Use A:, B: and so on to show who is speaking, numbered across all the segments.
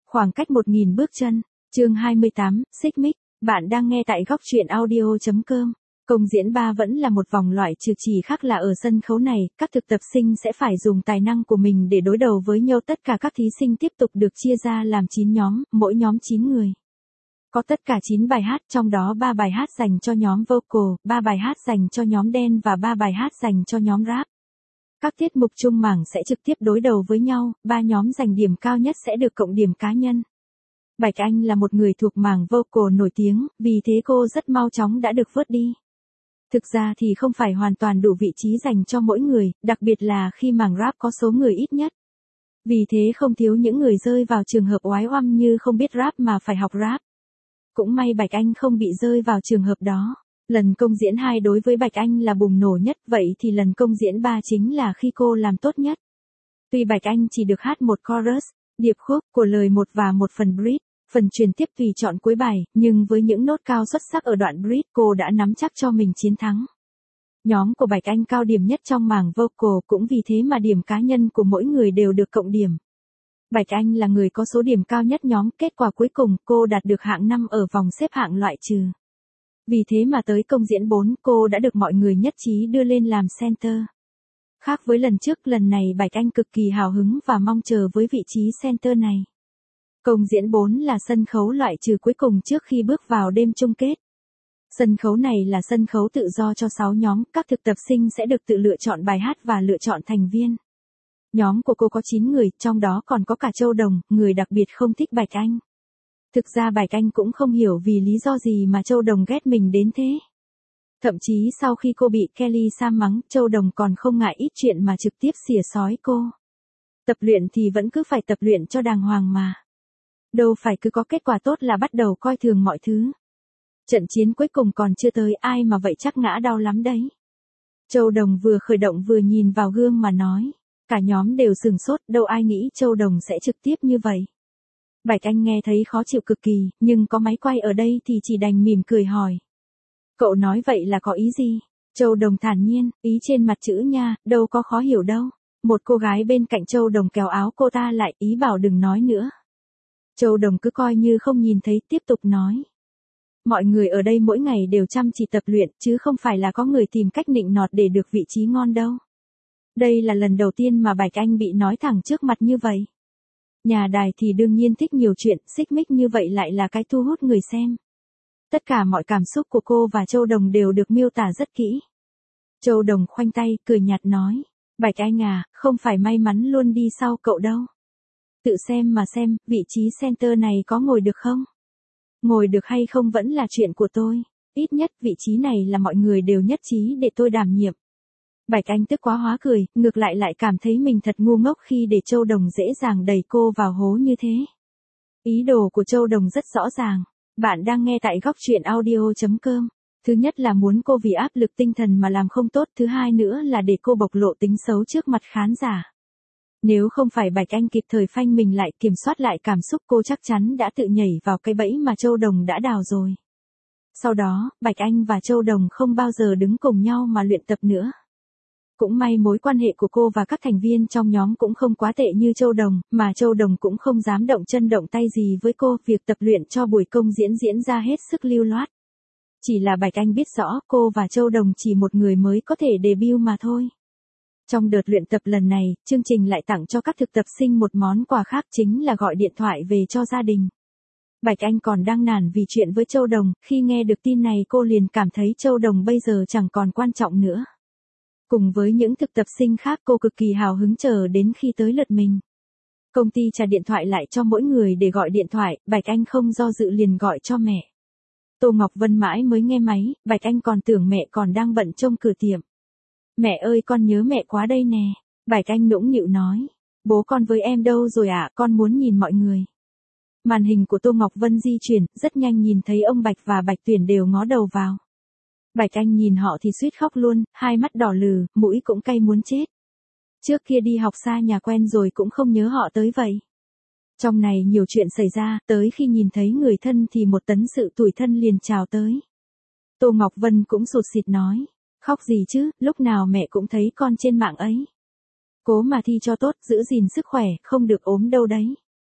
A: Khoảng cách 1.000 bước chân. Chương 28, xích mích. Bạn đang nghe tại góc truyện audio.com. Công diễn 3 vẫn là một vòng loại trừ, chỉ khác là ở sân khấu này, các thực tập sinh sẽ phải dùng tài năng của mình để đối đầu với nhau. Tất cả các thí sinh tiếp tục được chia ra làm 9 nhóm, mỗi nhóm 9 người. Có tất cả 9 bài hát, trong đó 3 bài hát dành cho nhóm vocal, 3 bài hát dành cho nhóm dance và 3 bài hát dành cho nhóm rap. Các tiết mục chung mảng sẽ trực tiếp đối đầu với nhau, 3 nhóm giành điểm cao nhất sẽ được cộng điểm cá nhân. Bạch Anh là một người thuộc mảng vocal nổi tiếng, vì thế cô rất mau chóng đã được vớt đi. Thực ra thì không phải hoàn toàn đủ vị trí dành cho mỗi người, đặc biệt là khi mảng rap có số người ít nhất. Vì thế không thiếu những người rơi vào trường hợp oái oăm như không biết rap mà phải học rap. Cũng may Bạch Anh không bị rơi vào trường hợp đó. Lần công diễn 2 đối với Bạch Anh là bùng nổ nhất, vậy thì lần công diễn 3 chính là khi cô làm tốt nhất. Tuy Bạch Anh chỉ được hát một chorus, điệp khúc của lời một và một phần bridge, phần truyền tiếp tùy chọn cuối bài, nhưng với những nốt cao xuất sắc ở đoạn bridge cô đã nắm chắc cho mình chiến thắng. Nhóm của Bạch Anh cao điểm nhất trong mảng vocal, cũng vì thế mà điểm cá nhân của mỗi người đều được cộng điểm. Bạch Anh là người có số điểm cao nhất nhóm, kết quả cuối cùng cô đạt được hạng 5 ở vòng xếp hạng loại trừ. Vì thế mà tới công diễn 4 cô đã được mọi người nhất trí đưa lên làm center. Khác với lần trước, lần này Bạch Anh cực kỳ hào hứng và mong chờ với vị trí center này. Công diễn 4 là sân khấu loại trừ cuối cùng trước khi bước vào đêm chung kết. Sân khấu này là sân khấu tự do cho 6 nhóm, các thực tập sinh sẽ được tự lựa chọn bài hát và lựa chọn thành viên. Nhóm của cô có 9 người, trong đó còn có cả Châu Đồng, người đặc biệt không thích Bạch Anh. Thực ra Bạch Anh cũng không hiểu vì lý do gì mà Châu Đồng ghét mình đến thế. Thậm chí sau khi cô bị Kelly Sam mắng, Châu Đồng còn không ngại ít chuyện mà trực tiếp xỉa xói cô. Tập luyện thì vẫn cứ phải tập luyện cho đàng hoàng mà. Đâu phải cứ có kết quả tốt là bắt đầu coi thường mọi thứ. Trận chiến cuối cùng còn chưa tới, ai mà vậy chắc ngã đau lắm đấy. Châu Đồng vừa khởi động vừa nhìn vào gương mà nói. Cả nhóm đều sửng sốt, đâu ai nghĩ Châu Đồng sẽ trực tiếp như vậy. Bạch Anh nghe thấy khó chịu cực kỳ, nhưng có máy quay ở đây thì chỉ đành mỉm cười hỏi. Cậu nói vậy là có ý gì? Châu Đồng thản nhiên, ý trên mặt chữ nha, đâu có khó hiểu đâu. Một cô gái bên cạnh Châu Đồng kéo áo cô ta lại, ý bảo đừng nói nữa. Châu Đồng cứ coi như không nhìn thấy, tiếp tục nói. Mọi người ở đây mỗi ngày đều chăm chỉ tập luyện, chứ không phải là có người tìm cách nịnh nọt để được vị trí ngon đâu. Đây là lần đầu tiên mà Bạch Anh bị nói thẳng trước mặt như vậy. Nhà đài thì đương nhiên thích nhiều chuyện, xích mích như vậy lại là cái thu hút người xem. Tất cả mọi cảm xúc của cô và Châu Đồng đều được miêu tả rất kỹ. Châu Đồng khoanh tay, cười nhạt nói. Bạch Anh à, không phải may mắn luôn đi sau cậu đâu. Tự xem mà xem, vị trí center này có ngồi được không? Ngồi được hay không vẫn là chuyện của tôi. Ít nhất vị trí này là mọi người đều nhất trí để tôi đảm nhiệm. Bạch Anh tức quá hóa cười, ngược lại cảm thấy mình thật ngu ngốc khi để Châu Đồng dễ dàng đẩy cô vào hố như thế. Ý đồ của Châu Đồng rất rõ ràng. Bạn đang nghe tại góc truyện audio.com. Thứ nhất là muốn cô vì áp lực tinh thần mà làm không tốt, thứ hai nữa là để cô bộc lộ tính xấu trước mặt khán giả. Nếu không phải Bạch Anh kịp thời phanh mình lại, kiểm soát lại cảm xúc, cô chắc chắn đã tự nhảy vào cái bẫy mà Châu Đồng đã đào rồi. Sau đó, Bạch Anh và Châu Đồng không bao giờ đứng cùng nhau mà luyện tập nữa. Cũng may mối quan hệ của cô và các thành viên trong nhóm cũng không quá tệ như Châu Đồng, mà Châu Đồng cũng không dám động chân động tay gì với cô, việc tập luyện cho buổi công diễn ra hết sức lưu loát. Chỉ là Bạch Anh biết rõ cô và Châu Đồng chỉ một người mới có thể debut mà thôi. Trong đợt luyện tập lần này, chương trình lại tặng cho các thực tập sinh một món quà khác, chính là gọi điện thoại về cho gia đình. Bạch Anh còn đang nản vì chuyện với Châu Đồng, khi nghe được tin này cô liền cảm thấy Châu Đồng bây giờ chẳng còn quan trọng nữa. Cùng với những thực tập sinh khác, cô cực kỳ hào hứng chờ đến khi tới lượt mình. Công ty trả điện thoại lại cho mỗi người để gọi điện thoại, Bạch Anh không do dự liền gọi cho mẹ. Tô Ngọc Vân mãi mới nghe máy, Bạch Anh còn tưởng mẹ còn đang bận trông cửa tiệm. Mẹ ơi, con nhớ mẹ quá đây nè. Bạch Anh nũng nịu nói. Bố con với em đâu rồi ạ, con muốn nhìn mọi người. Màn hình của Tô Ngọc Vân di chuyển, rất nhanh nhìn thấy ông Bạch và Bạch Tuyển đều ngó đầu vào. Bạch Anh nhìn họ thì suýt khóc luôn, hai mắt đỏ lừ, mũi cũng cay muốn chết. Trước kia đi học xa nhà quen rồi cũng không nhớ họ tới vậy. Trong này nhiều chuyện xảy ra, tới khi nhìn thấy người thân thì một tấn sự tủi thân liền trào tới. Tô Ngọc Vân cũng sụt sịt nói. Khóc gì chứ, lúc nào mẹ cũng thấy con trên mạng ấy. Cố mà thi cho tốt, giữ gìn sức khỏe, không được ốm đâu đấy.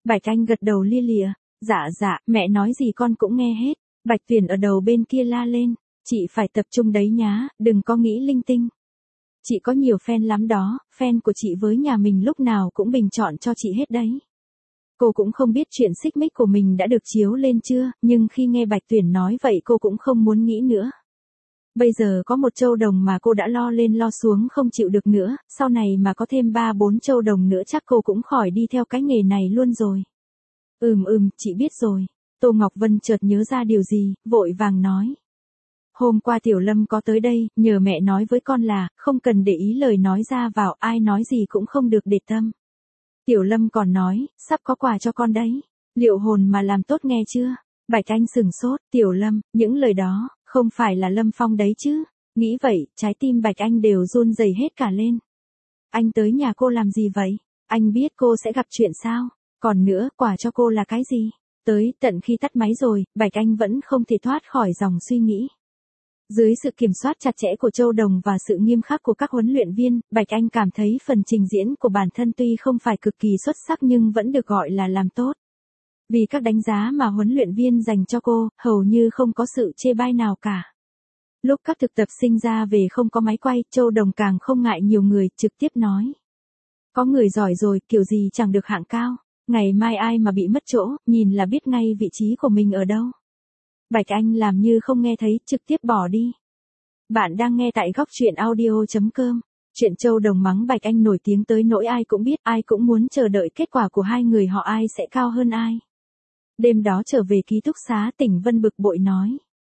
A: Bạch Anh gật đầu lia lịa. Dạ, mẹ nói gì con cũng nghe hết. Bạch Tuyền ở đầu bên kia la lên. Chị phải tập trung đấy nhá, đừng có nghĩ linh tinh. Chị có nhiều fan lắm đó, fan của chị với nhà mình lúc nào cũng bình chọn cho chị hết đấy. Cô cũng không biết chuyện xích mích của mình đã được chiếu lên chưa, nhưng khi nghe Bạch Tuyển nói vậy cô cũng không muốn nghĩ nữa. Bây giờ có một châu đồng mà cô đã lo lên lo xuống không chịu được nữa, sau này mà có thêm 3-4 châu đồng nữa chắc cô cũng khỏi đi theo cái nghề này luôn rồi. Chị biết rồi. Tô Ngọc Vân chợt nhớ ra điều gì, vội vàng nói. Hôm qua Tiểu Lâm có tới đây, nhờ mẹ nói với con là, không cần để ý lời nói ra vào, ai nói gì cũng không được để tâm. Tiểu Lâm còn nói, sắp có quà cho con đấy. Liệu hồn mà làm tốt nghe chưa? Bạch Anh sừng sốt, Tiểu Lâm, những lời đó, không phải là Lâm Phong đấy chứ? Nghĩ vậy, trái tim Bạch Anh đều run rẩy hết cả lên. Anh tới nhà cô làm gì vậy? Anh biết cô sẽ gặp chuyện sao? Còn nữa, quà cho cô là cái gì? Tới tận khi tắt máy rồi, Bạch Anh vẫn không thể thoát khỏi dòng suy nghĩ. Dưới sự kiểm soát chặt chẽ của Châu Đồng và sự nghiêm khắc của các huấn luyện viên, Bạch Anh cảm thấy phần trình diễn của bản thân tuy không phải cực kỳ xuất sắc nhưng vẫn được gọi là làm tốt. Vì các đánh giá mà huấn luyện viên dành cho cô, hầu như không có sự chê bai nào cả. Lúc các thực tập sinh ra về không có máy quay, Châu Đồng càng không ngại nhiều người, trực tiếp nói. Có người giỏi rồi, kiểu gì chẳng được hạng cao. Ngày mai ai mà bị mất chỗ, nhìn là biết ngay vị trí của mình ở đâu. Bạch Anh làm như không nghe thấy, trực tiếp bỏ đi. Bạn đang nghe tại góc truyện audio.com. Chuyện Châu Đồng mắng Bạch Anh nổi tiếng tới nỗi ai cũng biết, ai cũng muốn chờ đợi kết quả của hai người họ ai sẽ cao hơn ai. Đêm đó trở về ký túc xá, Tỉnh Vân bực bội nói.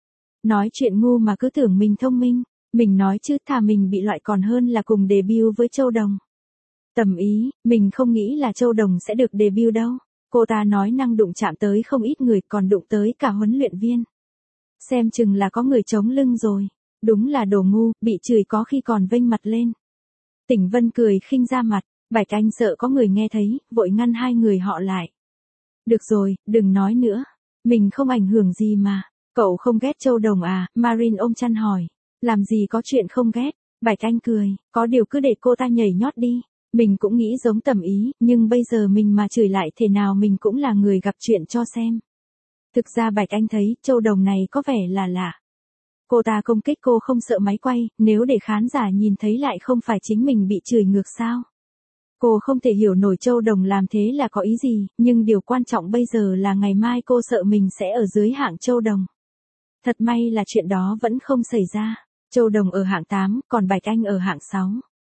A: Nói chuyện ngu mà cứ tưởng mình thông minh. Mình nói chứ thà mình bị loại còn hơn là cùng debut với Châu Đồng. Tầm ý, mình không nghĩ là Châu Đồng sẽ được debut đâu. Cô ta nói năng đụng chạm tới không ít người còn đụng tới cả huấn luyện viên. Xem chừng là có người chống lưng rồi. Đúng là đồ ngu, bị chửi có khi còn vênh mặt lên. Tỉnh Vân cười khinh ra mặt, Bạch Anh sợ có người nghe thấy, vội ngăn hai người họ lại. Được rồi, đừng nói nữa. Mình không ảnh hưởng gì mà. Cậu không ghét Châu Đồng à? Marin ôm chăn hỏi. Làm gì có chuyện không ghét? Bạch Anh cười, có điều cứ để cô ta nhảy nhót đi. Mình cũng nghĩ giống Tầm Ý, nhưng bây giờ mình mà chửi lại thế nào mình cũng là người gặp chuyện cho xem. Thực ra Bạch Anh thấy, Châu Đồng này có vẻ là lạ. Cô ta công kích cô không sợ máy quay, nếu để khán giả nhìn thấy lại không phải chính mình bị chửi ngược sao. Cô không thể hiểu nổi Châu Đồng làm thế là có ý gì, nhưng điều quan trọng bây giờ là ngày mai cô sợ mình sẽ ở dưới hạng Châu Đồng. Thật may là chuyện đó vẫn không xảy ra. Châu Đồng ở hạng 8, còn Bạch Anh ở hạng 6.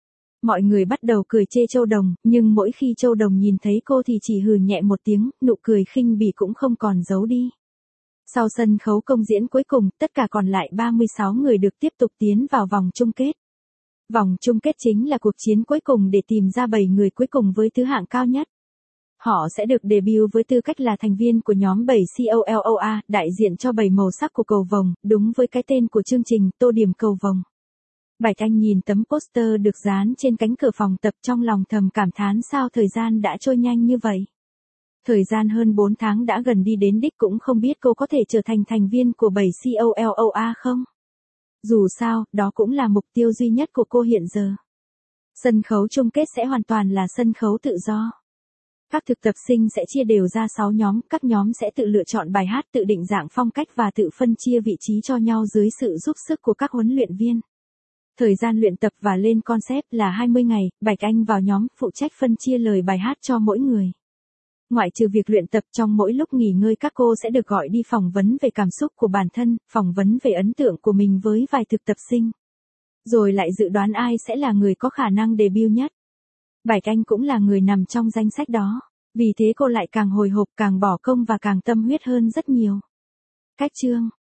A: Mọi người bắt đầu cười chê Châu Đồng, nhưng mỗi khi Châu Đồng nhìn thấy cô thì chỉ hừ nhẹ một tiếng, nụ cười khinh bỉ cũng không còn giấu đi. Sau sân khấu công diễn cuối cùng, tất cả còn lại 36 người được tiếp tục tiến vào vòng chung kết. Vòng chung kết chính là cuộc chiến cuối cùng để tìm ra 7 người cuối cùng với thứ hạng cao nhất. Họ sẽ được debut với tư cách là thành viên của nhóm 7 COLOA, đại diện cho 7 màu sắc của cầu vồng, đúng với cái tên của chương trình, tô điểm cầu vồng. Bạch Anh nhìn tấm poster được dán trên cánh cửa phòng tập trong lòng thầm cảm thán sao thời gian đã trôi nhanh như vậy. Thời gian hơn 4 tháng đã gần đi đến đích cũng không biết cô có thể trở thành thành viên của 7 COLOA không? Dù sao, đó cũng là mục tiêu duy nhất của cô hiện giờ. Sân khấu chung kết sẽ hoàn toàn là sân khấu tự do. Các thực tập sinh sẽ chia đều ra 6 nhóm, các nhóm sẽ tự lựa chọn bài hát, tự định dạng phong cách và tự phân chia vị trí cho nhau dưới sự giúp sức của các huấn luyện viên. Thời gian luyện tập và lên concept là 20 ngày, Bạch Anh vào nhóm, phụ trách phân chia lời bài hát cho mỗi người. Ngoại trừ việc luyện tập, trong mỗi lúc nghỉ ngơi các cô sẽ được gọi đi phỏng vấn về cảm xúc của bản thân, phỏng vấn về ấn tượng của mình với vài thực tập sinh. Rồi lại dự đoán ai sẽ là người có khả năng debut nhất. Bạch Anh cũng là người nằm trong danh sách đó. Vì thế cô lại càng hồi hộp, càng bỏ công và càng tâm huyết hơn rất nhiều. Cách chương